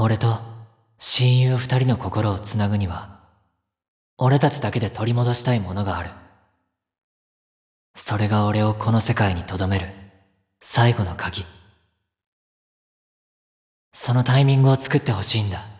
俺と親友二人の心をつなぐには、俺たちだけで取り戻したいものがある。それが俺をこの世界に留める最後の鍵。そのタイミングを作ってほしいんだ。